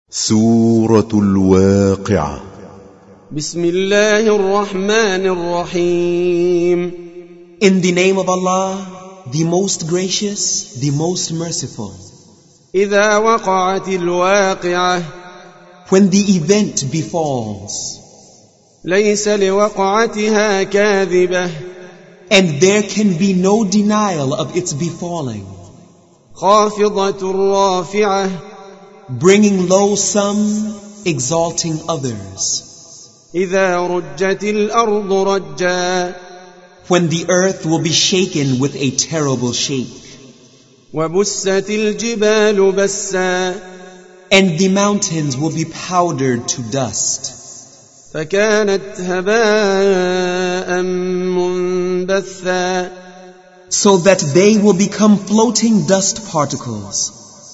سورة الواقعة. بسم الله الرحمن الرحيم. In the name of Allah, the most gracious, the most merciful. إذا وقعت الواقعة. When the event befalls. ليس لوقعتها كاذبة. And there can be no denial of its befalling. خافضة رافعة. Bringing low some, exalting others. إذا رجت الأرض رجا. When the earth will be shaken with a terrible shake. وبست الجبال بسا. And the mountains will be powdered to dust. فكانت هباء منبثا. So that they will become floating dust particles.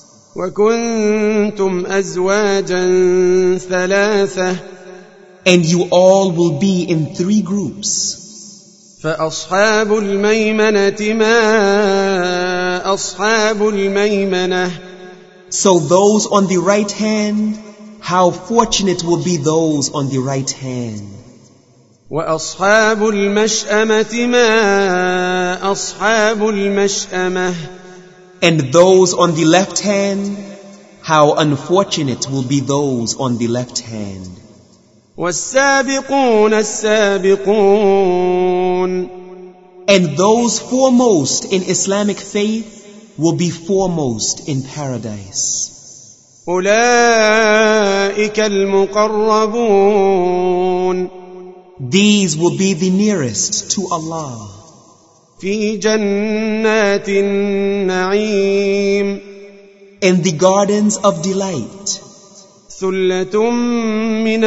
وكنتم أزواجا ثلاثة. And you all will be in 3 groups. فأصحاب الميمنة ما أصحاب الميمنة. So those on the right hand, how fortunate will be those on the right hand. وأصحاب المشأمة ما أصحاب المشأمة. And those on the left hand, how unfortunate will be those on the left hand. والسابقون السابقون. And those foremost in Islamic faith will be foremost in paradise. أولئك المقربون. These will be the nearest to Allah. في جنات النعيم. In the gardens of delight. ثلة من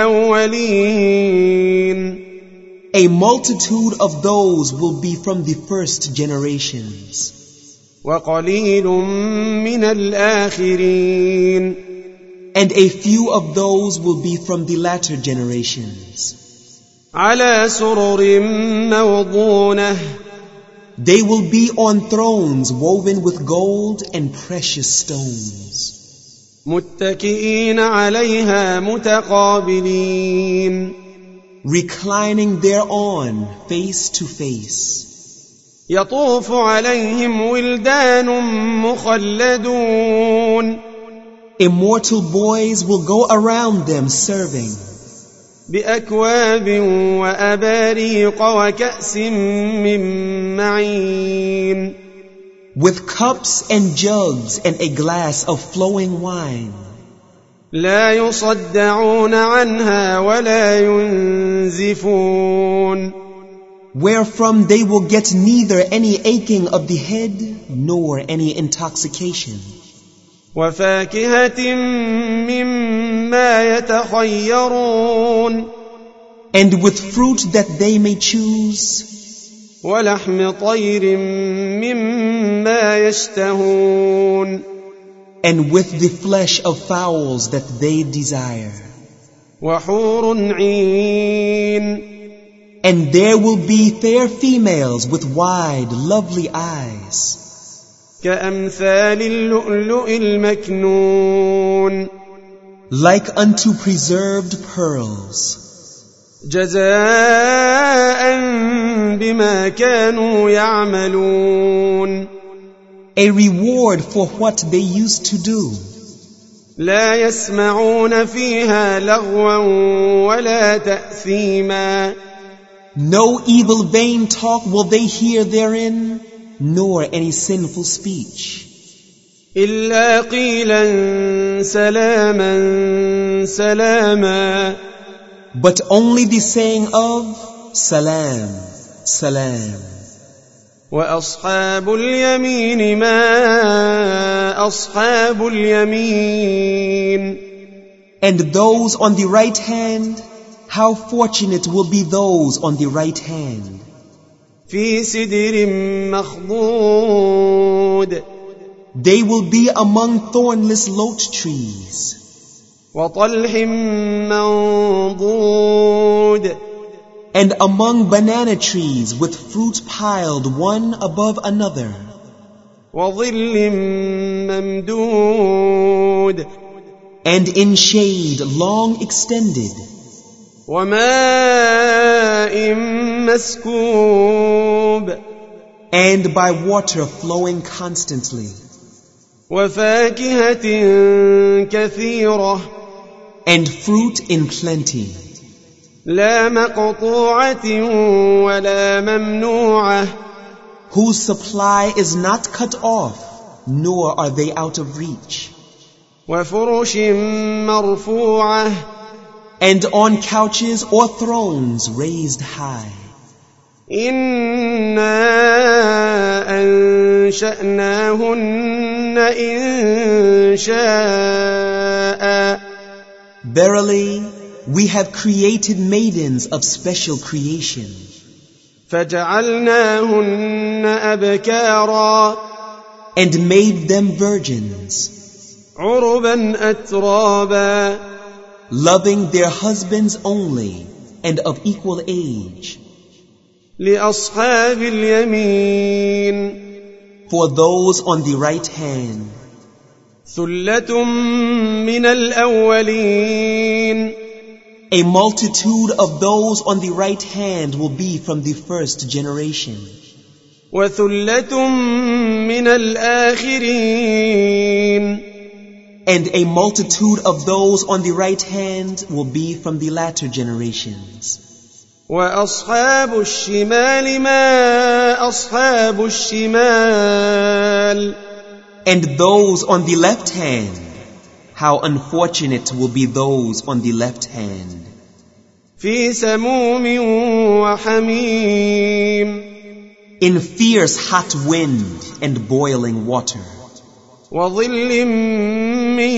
الأولين. A multitude of those will be from the first generations. وقليل من الآخرين. And a few of those will be from the latter generations. على سرر موضونة. They will be on thrones woven with gold and precious stones. متكئين عليها متقابلين. Reclining thereon face to face. يطوف عليهم ولدان مخلدون. Immortal boys will go around them serving. بأكواب وأباريق وكأس من معين. With cups and jugs and a glass of flowing wine. لا يصدعون عنها ولا ينزفون. Wherefrom they will get neither any aching of the head nor any intoxication. وفاكهة مما يتخيرون. And with fruit that they may choose. ولحم طير مما يشتهون. And with the flesh of fowls that they desire. وحور عين. And there will be fair females with wide, lovely eyes. كأمثال اللؤلؤ المكنون. Like unto preserved pearls. جزاء بما كانوا يعملون. A reward for what they used to do. لا يسمعون فيها لغوا ولا تأثيما. No evil vain talk will they hear therein, nor any sinful speech. إلا قيلا سلاما سلاما. But only the saying of Salam, Salam. وأصحاب اليمين ما أصحاب اليمين. And those on the right hand, how fortunate will be those on the right hand. في سدر مخضود. They will be among thornless lote trees. وطلح منضود. And among banana trees with fruit piled one above another. وظل ممدود. and in shade long extended, وماء مسكوب and by water flowing constantly, وفاكهة كثيرة and fruit in plenty, لا مقطوعة ولا ممنوعة whose supply is not cut off, nor are they out of reach, وفرش مرفوعة and on couches or thrones raised high. إنا أنشأناهن إنشاء Verily, we have created maidens of special creation, فجعلناهن أبكارا and made them virgins, عربا أترابا loving their husbands only, and of equal age, لأصحاب اليمين for those on the right hand, ثلة من الأولين a multitude of those on the right hand will be from the first generation, وثلة من الآخرين and a multitude of those on the right hand will be from the latter generations. وأصحاب الشمال ما أصحاب الشمال And those on the left hand, how unfortunate will be those on the left hand. في سموم وحميم In fierce hot wind and boiling water, وظل من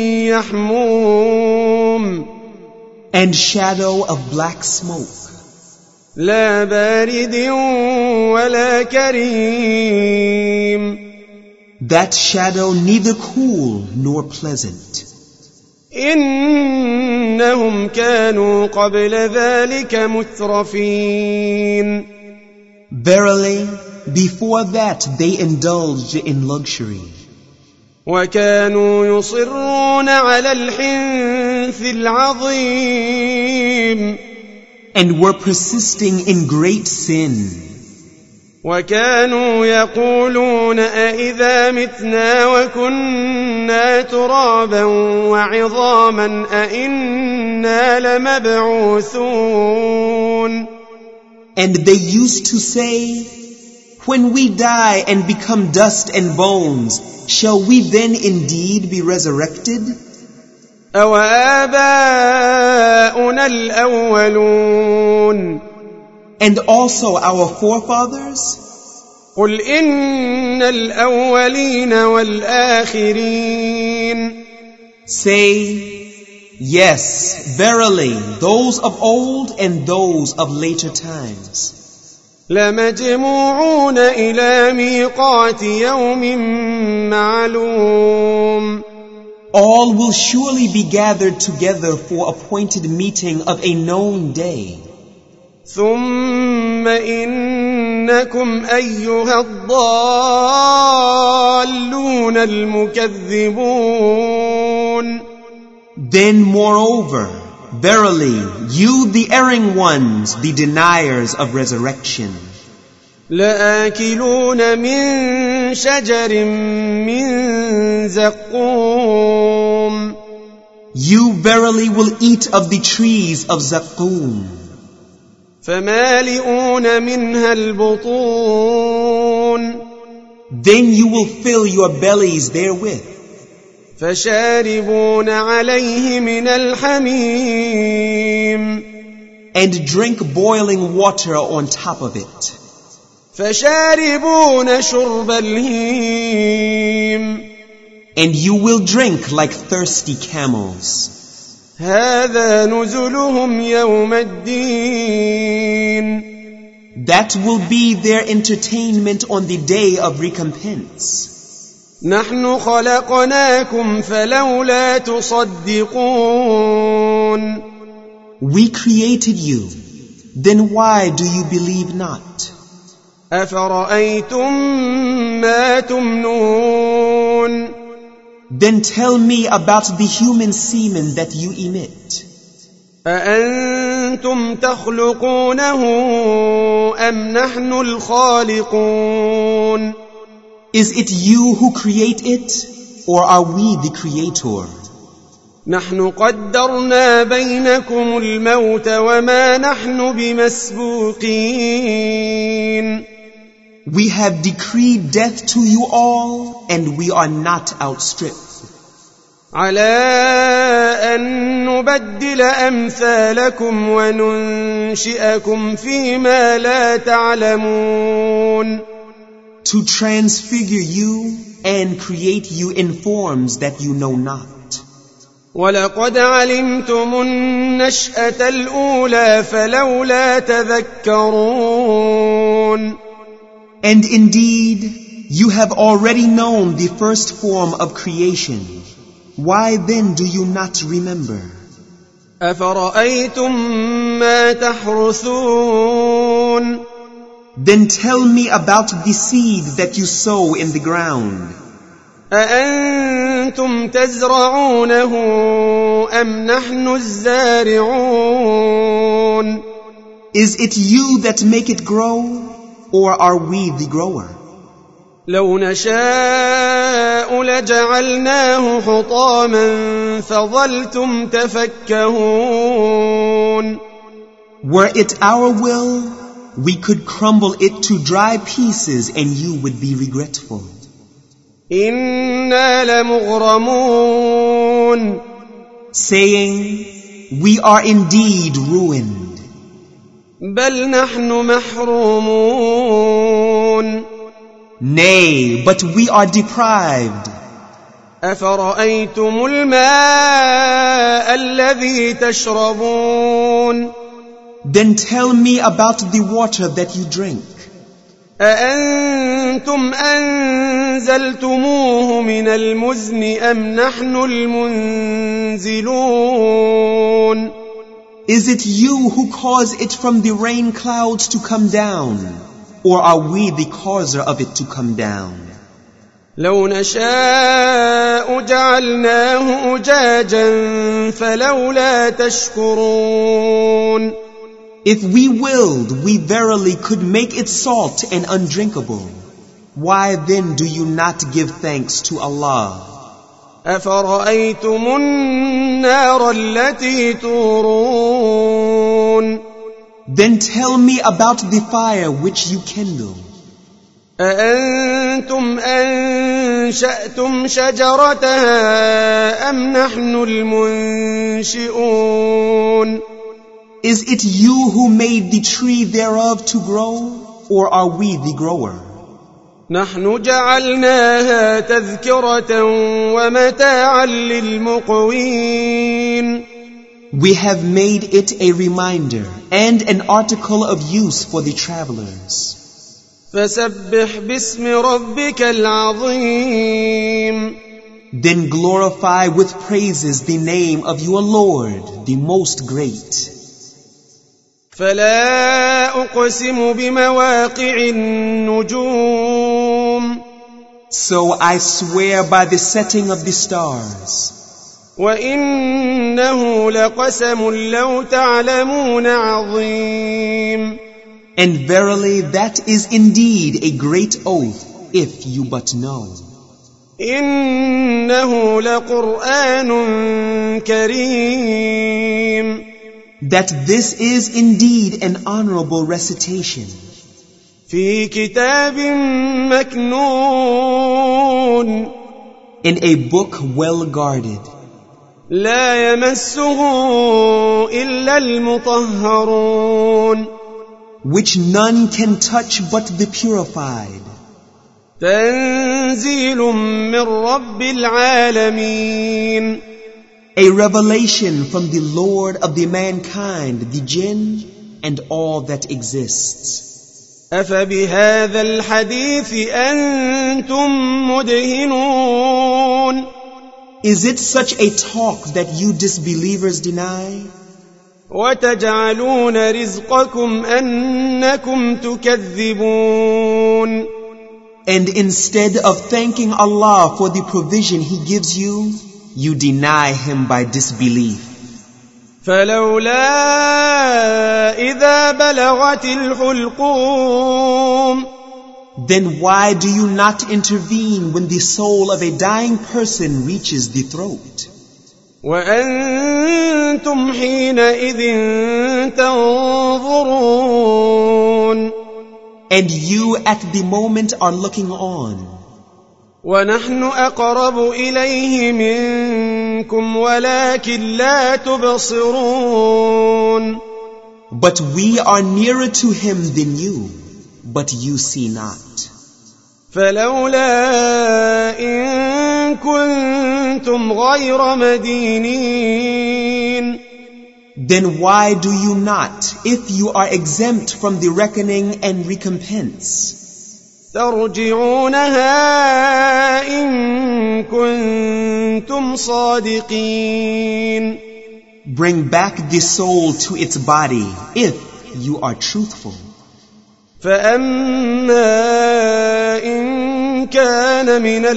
يحموم and shadow of black smoke, لا بارد ولا كريم that shadow neither cool nor pleasant. إنهم كانوا قبل ذلك مترفين Verily, before that they indulged in luxury, وكانوا يصرون على الحنث العظيم and were persisting in great sin, وكانوا يقولون أإذا متنا وكنا ترابا وعظاما أإنا لمبعوثون and they used to say, when we die and become dust and bones, shall we then indeed be resurrected? أوآباؤنا الأولون And also our forefathers? قل إن الأولين والآخرين Say, yes, verily, those of old and those of later times لمجموعون إلى ميقات يوم معلوم all will surely be gathered together for appointed meeting of a known day. ثم إنكم أيها الضالون المكذبون Then moreover, verily, you the erring ones, the deniers of resurrection, لآكلون من شجر من زقوم you verily will eat of the trees of Zaqqum, فمالئون منها البطون then you will fill your bellies therewith, فشاربون عليه من الحميم and drink boiling water on top of it, فشاربون شرب الهيم and you will drink like thirsty camels. هذا نزلهم يوم الدين That will be their entertainment on the day of recompense. نحن خلقناكم فلولا تصدقون We created you, then why do you believe not? أفرأيتم ما تمنون Then tell me about the human semen that you emit. أأنتم تخلقونه أم نحن الخالقون Is it you who create it, or are we the creator? نحن قدرنا بينكم الموت وما نحن بمسبوقين We have decreed death to you all, and we are not outstripped. على أن نبدل أمثالكم وننشئكم فيما لا تعلمون To transfigure you and create you in forms that you know not. ولقد علمتم النشأة الأولى فلولا تذكرون And indeed, you have already known the first form of creation. Why then do you not remember? أفرأيتم ما تحرثون Then tell me about the seed that you sow in the ground. أأنتم تزرعونه أم نحن الزارعون Is it you that make it grow, or are we the grower? لو نشاء لجعلناه حطاما فظلتم تفكهون Were it our will, we could crumble it to dry pieces and you would be regretful. إنا لمغرمون Saying, we are indeed ruined. بل نحن محرومون Nay, but we are deprived. أفرأيتم الماء الذي تشربون Then tell me about the water that you drink. أأنتم أنزلتموه من المزن أم نحن المنزلون Is it you who cause it from the rain clouds to come down, or are we the causer of it to come down? لو نشاء جعلناه أجاجا فلولا تشكرون If we willed, we verily could make it salt and undrinkable. Why then do you not give thanks to Allah? أفرأيتم النار التي تورون Then tell me about the fire which you kindle. أأنتم أنشأتم شجرتها أم نحن المنشئون Is it you who made the tree thereof to grow, or are we the grower? نحن جعلناها تذكرة ومتاعا للمقوين We have made it a reminder and an article of use for the travelers. فسبح باسم ربك العظيم Then glorify with praises the name of your Lord, the most great. فلا أقسم بمواقع النجوم So I swear by the setting of the stars. وإنه لقسم لو تعلمون عظيم And verily that is indeed a great oath, if you but know. إنه لقرآن كريم That this is indeed an honorable recitation. في كتاب مكنون In a book well guarded. لا يمسه إلا المطهرون Which none can touch but the purified. تنزيل من رب العالمين A revelation from the Lord of the mankind, the jinn, and all that exists. أفبهذا الحديث أنتم مدهنون Is it such a talk that you disbelievers deny? وتجعلون رزقكم أنكم تكذبون And instead of thanking Allah for the provision He gives you, you deny Him by disbelief. فلولا إذا بلغت الحلقوم Then why do you not intervene when the soul of a dying person reaches the throat? وأنتم حينئذ تنظرون And you at the moment are looking on. ونحن أقرب إليه منكم ولكن لا تبصرون But we are nearer to Him than you, but you see not. فلولا إن كنتم غير مدينين Then why do you not, if you are exempt from the reckoning and recompense, ترجعونها إن كنتم صادقين bring back the soul to its body if you are truthful? فأما إن كان من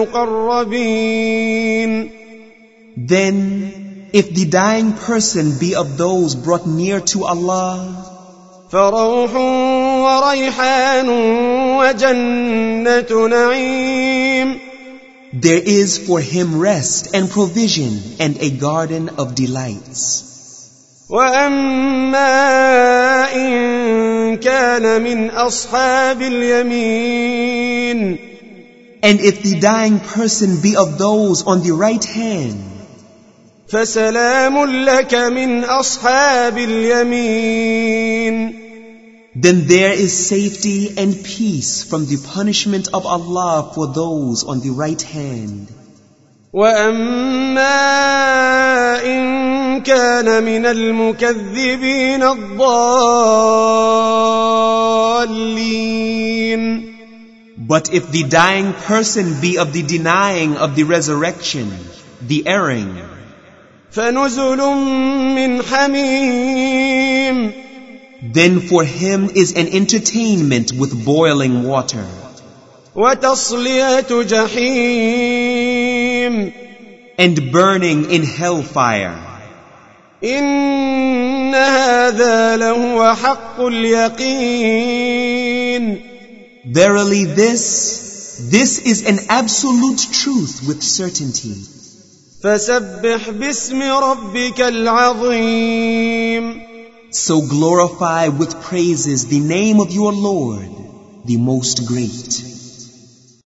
المقربين Then, if the dying person be of those brought near to Allah, فروح وريحان وجنة نعيم there is for him rest and provision and a garden of delights. وأما إن كان من أصحاب اليمين And if the dying person be of those on the right hand, فسلام لك من أصحاب اليمين then there is safety and peace from the punishment of Allah for those on the right hand. وأما إن كان من المكذبين الضالين But if the dying person be of the denying of the resurrection, the erring, فنزل من حميم then for him is an entertainment with boiling water, وتصلية جحيم and burning in hellfire. إن هذا لهو حق اليقين Verily this is an absolute truth with certainty. فسبح باسم ربك العظيم So glorify with praises the name of your Lord, the most great.